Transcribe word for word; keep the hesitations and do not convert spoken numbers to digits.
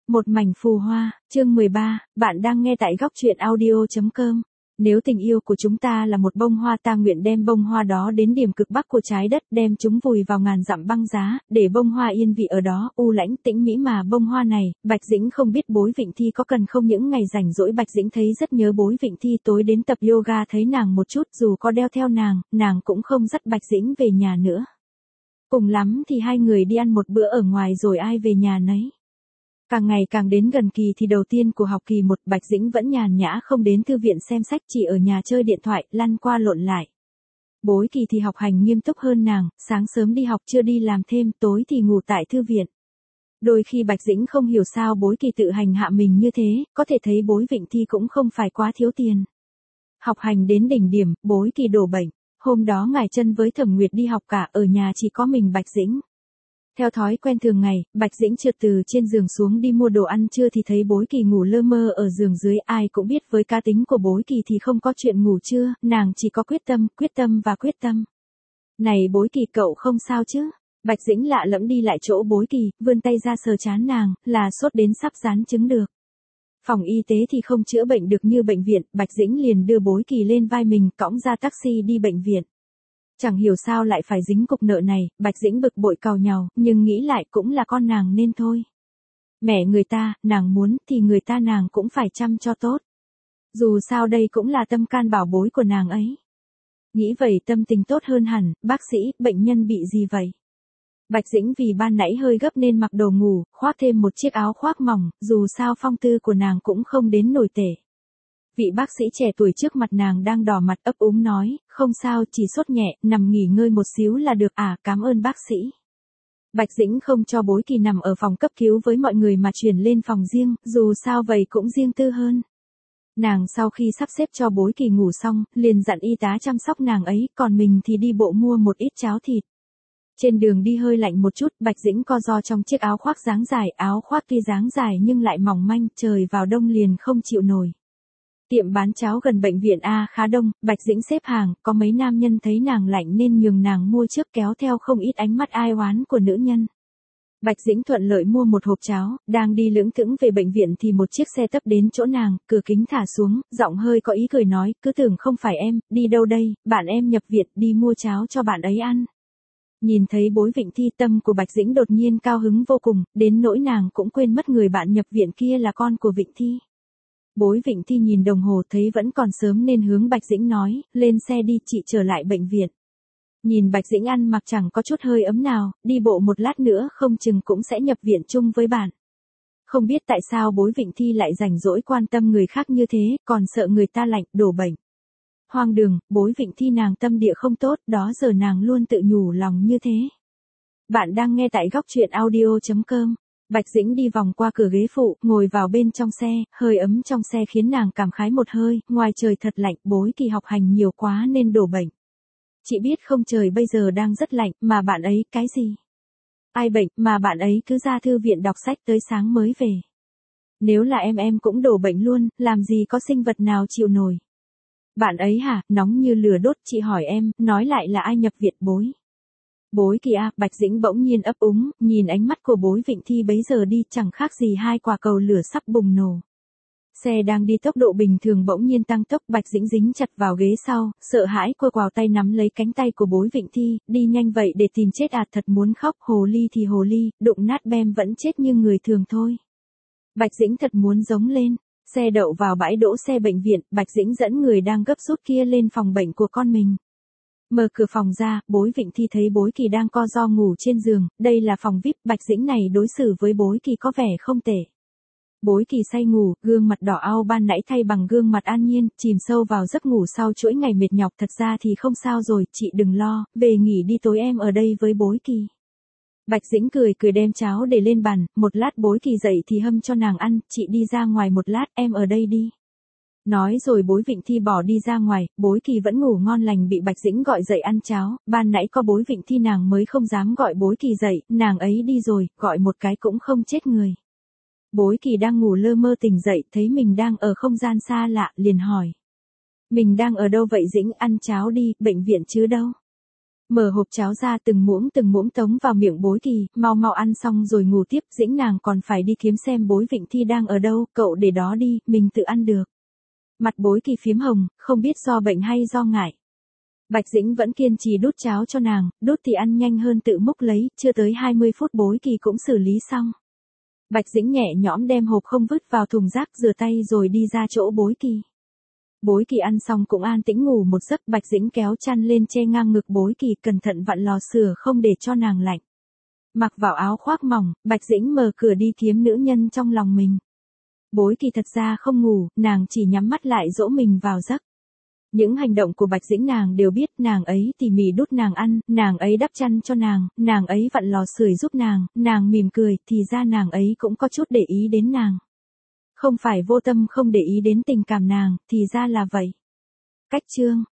Một mảnh phù hoa, chương mười ba, bạn đang nghe tại góc truyện audio chấm com. Nếu tình yêu của chúng ta là một bông hoa, ta nguyện đem bông hoa đó đến điểm cực bắc của trái đất, đem chúng vùi vào ngàn dặm băng giá, để bông hoa yên vị ở đó, u lãnh tĩnh mỹ mà bông hoa này. Bạch Dĩnh không biết Bối Vịnh Thi có cần không. Những ngày rảnh rỗi Bạch Dĩnh thấy rất nhớ Bối Vịnh Thi, tối đến tập yoga thấy nàng một chút, dù có đeo theo nàng, nàng cũng không dắt Bạch Dĩnh về nhà nữa. Cùng lắm thì hai người đi ăn một bữa ở ngoài rồi ai về nhà nấy. Càng ngày càng đến gần kỳ thi đầu tiên của học kỳ một, Bạch Dĩnh vẫn nhàn nhã không đến thư viện xem sách, chỉ ở nhà chơi điện thoại, lăn qua lộn lại. Bối Kỳ thì học hành nghiêm túc hơn nàng, sáng sớm đi học, trưa đi làm thêm, tối thì ngủ tại thư viện. Đôi khi Bạch Dĩnh không hiểu sao Bối Kỳ tự hành hạ mình như thế, có thể thấy Bối Vịnh Thi cũng không phải quá thiếu tiền. Học hành đến đỉnh điểm, Bối Kỳ đổ bệnh. Hôm đó Ngải Chân với Thẩm Nguyệt đi học cả, ở nhà chỉ có mình Bạch Dĩnh. Theo thói quen thường ngày, Bạch Dĩnh trượt từ trên giường xuống đi mua đồ ăn trưa thì thấy Bối Kỳ ngủ lơ mơ ở giường dưới. Ai cũng biết với cá tính của Bối Kỳ thì không có chuyện ngủ trưa, nàng chỉ có quyết tâm, quyết tâm và quyết tâm. Này Bối Kỳ, cậu không sao chứ? Bạch Dĩnh lạ lẫm đi lại chỗ Bối Kỳ, vươn tay ra sờ trán nàng, là sốt đến sắp dán trứng được. Phòng y tế thì không chữa bệnh được như bệnh viện, Bạch Dĩnh liền đưa Bối Kỳ lên vai mình, cõng ra taxi đi bệnh viện. Chẳng hiểu sao lại phải dính cục nợ này, Bạch Dĩnh bực bội càu nhàu, nhưng nghĩ lại cũng là con nàng nên thôi. Mẹ người ta, nàng muốn thì người ta nàng cũng phải chăm cho tốt. Dù sao đây cũng là tâm can bảo bối của nàng ấy. Nghĩ vậy tâm tình tốt hơn hẳn. Bác sĩ, bệnh nhân bị gì vậy? Bạch Dĩnh vì ban nãy hơi gấp nên mặc đồ ngủ, khoác thêm một chiếc áo khoác mỏng, dù sao phong tư của nàng cũng không đến nổi tệ. Vị bác sĩ trẻ tuổi trước mặt nàng đang đỏ mặt ấp úng nói, không sao, chỉ sốt nhẹ, nằm nghỉ ngơi một xíu là được à, cảm ơn bác sĩ. Bạch Dĩnh không cho Bối Kỳ nằm ở phòng cấp cứu với mọi người mà chuyển lên phòng riêng, dù sao vậy cũng riêng tư hơn. Nàng sau khi sắp xếp cho Bối Kỳ ngủ xong, liền dặn y tá chăm sóc nàng ấy, còn mình thì đi bộ mua một ít cháo thịt. Trên đường đi hơi lạnh một chút, Bạch Dĩnh co ro trong chiếc áo khoác dáng dài, áo khoác tuy dáng dài nhưng lại mỏng manh, trời vào đông liền không chịu nổi. Tiệm bán cháo gần bệnh viện A khá đông, Bạch Dĩnh xếp hàng, có mấy nam nhân thấy nàng lạnh nên nhường nàng mua trước, kéo theo không ít ánh mắt ai oán của nữ nhân. Bạch Dĩnh thuận lợi mua một hộp cháo, đang đi lững thững về bệnh viện thì một chiếc xe tấp đến chỗ nàng, cửa kính thả xuống, giọng hơi có ý cười nói, cứ tưởng không phải em, đi đâu đây, bạn em nhập viện, đi mua cháo cho bạn ấy ăn. Nhìn thấy Bối Vịnh Thi, tâm của Bạch Dĩnh đột nhiên cao hứng vô cùng, đến nỗi nàng cũng quên mất người bạn nhập viện kia là con của Vịnh Thi. Bối Vịnh Thi nhìn đồng hồ thấy vẫn còn sớm nên hướng Bạch Dĩnh nói, lên xe đi, chị trở lại bệnh viện. Nhìn Bạch Dĩnh ăn mặc chẳng có chút hơi ấm nào, đi bộ một lát nữa không chừng cũng sẽ nhập viện chung với bạn. Không biết tại sao Bối Vịnh Thi lại rảnh rỗi quan tâm người khác như thế, còn sợ người ta lạnh, đổ bệnh. Hoang đường, Bối Vịnh Thi nàng tâm địa không tốt, đó giờ nàng luôn tự nhủ lòng như thế. Bạn đang nghe tại góc truyện audio chấm com. Bạch Dĩnh đi vòng qua cửa ghế phụ, ngồi vào bên trong xe, hơi ấm trong xe khiến nàng cảm khái một hơi, ngoài trời thật lạnh, Bối Kỳ học hành nhiều quá nên đổ bệnh. Chị biết không, trời bây giờ đang rất lạnh, mà bạn ấy, cái gì? Ai bệnh, mà bạn ấy cứ ra thư viện đọc sách tới sáng mới về. Nếu là em em cũng đổ bệnh luôn, làm gì có sinh vật nào chịu nổi. Bạn ấy hả, nóng như lửa đốt, chị hỏi em, nói lại là ai nhập viện? Bối. Bối Kỳ à, Bạch Dĩnh bỗng nhiên ấp úng, nhìn ánh mắt của Bối Vịnh Thi bấy giờ đi chẳng khác gì hai quả cầu lửa sắp bùng nổ. Xe đang đi tốc độ bình thường bỗng nhiên tăng tốc, Bạch Dĩnh dính chặt vào ghế sau, sợ hãi cô quào tay nắm lấy cánh tay của Bối Vịnh Thi, đi nhanh vậy để tìm chết à, thật muốn khóc, hồ ly thì hồ ly, đụng nát bem vẫn chết như người thường thôi. Bạch Dĩnh thật muốn giống lên. Xe đậu vào bãi đỗ xe bệnh viện, Bạch Dĩnh dẫn người đang gấp rút kia lên phòng bệnh của con mình. Mở cửa phòng ra, Bối Vịnh Thi thấy Bối Kỳ đang co ro ngủ trên giường, đây là phòng vi ai pi, Bạch Dĩnh này đối xử với Bối Kỳ có vẻ không tệ. Bối Kỳ say ngủ, gương mặt đỏ au ban nãy thay bằng gương mặt an nhiên, chìm sâu vào giấc ngủ sau chuỗi ngày mệt nhọc, thật ra thì không sao rồi, chị đừng lo, về nghỉ đi, tối em ở đây với Bối Kỳ. Bạch Dĩnh cười cười đem cháo để lên bàn, một lát Bối Kỳ dậy thì hâm cho nàng ăn, chị đi ra ngoài một lát, em ở đây đi. Nói rồi Bối Vịnh Thi bỏ đi ra ngoài, Bối Kỳ vẫn ngủ ngon lành bị Bạch Dĩnh gọi dậy ăn cháo, ban nãy có Bối Vịnh Thi nàng mới không dám gọi Bối Kỳ dậy, nàng ấy đi rồi, gọi một cái cũng không chết người. Bối Kỳ đang ngủ lơ mơ tỉnh dậy, thấy mình đang ở không gian xa lạ, liền hỏi. Mình đang ở đâu vậy Dĩnh, ăn cháo đi, bệnh viện chứ đâu. Mở hộp cháo ra từng muỗng từng muỗng tống vào miệng Bối Kỳ, mau mau ăn xong rồi ngủ tiếp, Dĩnh nàng còn phải đi kiếm xem Bối Vịnh Thi đang ở đâu, cậu để đó đi, mình tự ăn được. Mặt Bối Kỳ phím hồng, không biết do bệnh hay do ngại. Bạch Dĩnh vẫn kiên trì đút cháo cho nàng, đút thì ăn nhanh hơn tự múc lấy, chưa tới hai mươi phút Bối Kỳ cũng xử lý xong. Bạch Dĩnh nhẹ nhõm đem hộp không vứt vào thùng rác, rửa tay rồi đi ra chỗ Bối Kỳ. Bối Kỳ ăn xong cũng an tĩnh ngủ một giấc, Bạch Dĩnh kéo chăn lên che ngang ngực Bối Kỳ, cẩn thận vặn lò sưởi không để cho nàng lạnh. Mặc vào áo khoác mỏng, Bạch Dĩnh mở cửa đi kiếm nữ nhân trong lòng mình. Bối Kỳ thật ra không ngủ, nàng chỉ nhắm mắt lại dỗ mình vào giấc. Những hành động của Bạch Dĩnh nàng đều biết, nàng ấy tỉ mỉ đút nàng ăn, nàng ấy đắp chăn cho nàng, nàng ấy vặn lò sưởi giúp nàng, nàng mỉm cười, thì ra nàng ấy cũng có chút để ý đến nàng. Không phải vô tâm không để ý đến tình cảm nàng, thì ra là vậy. Cách chương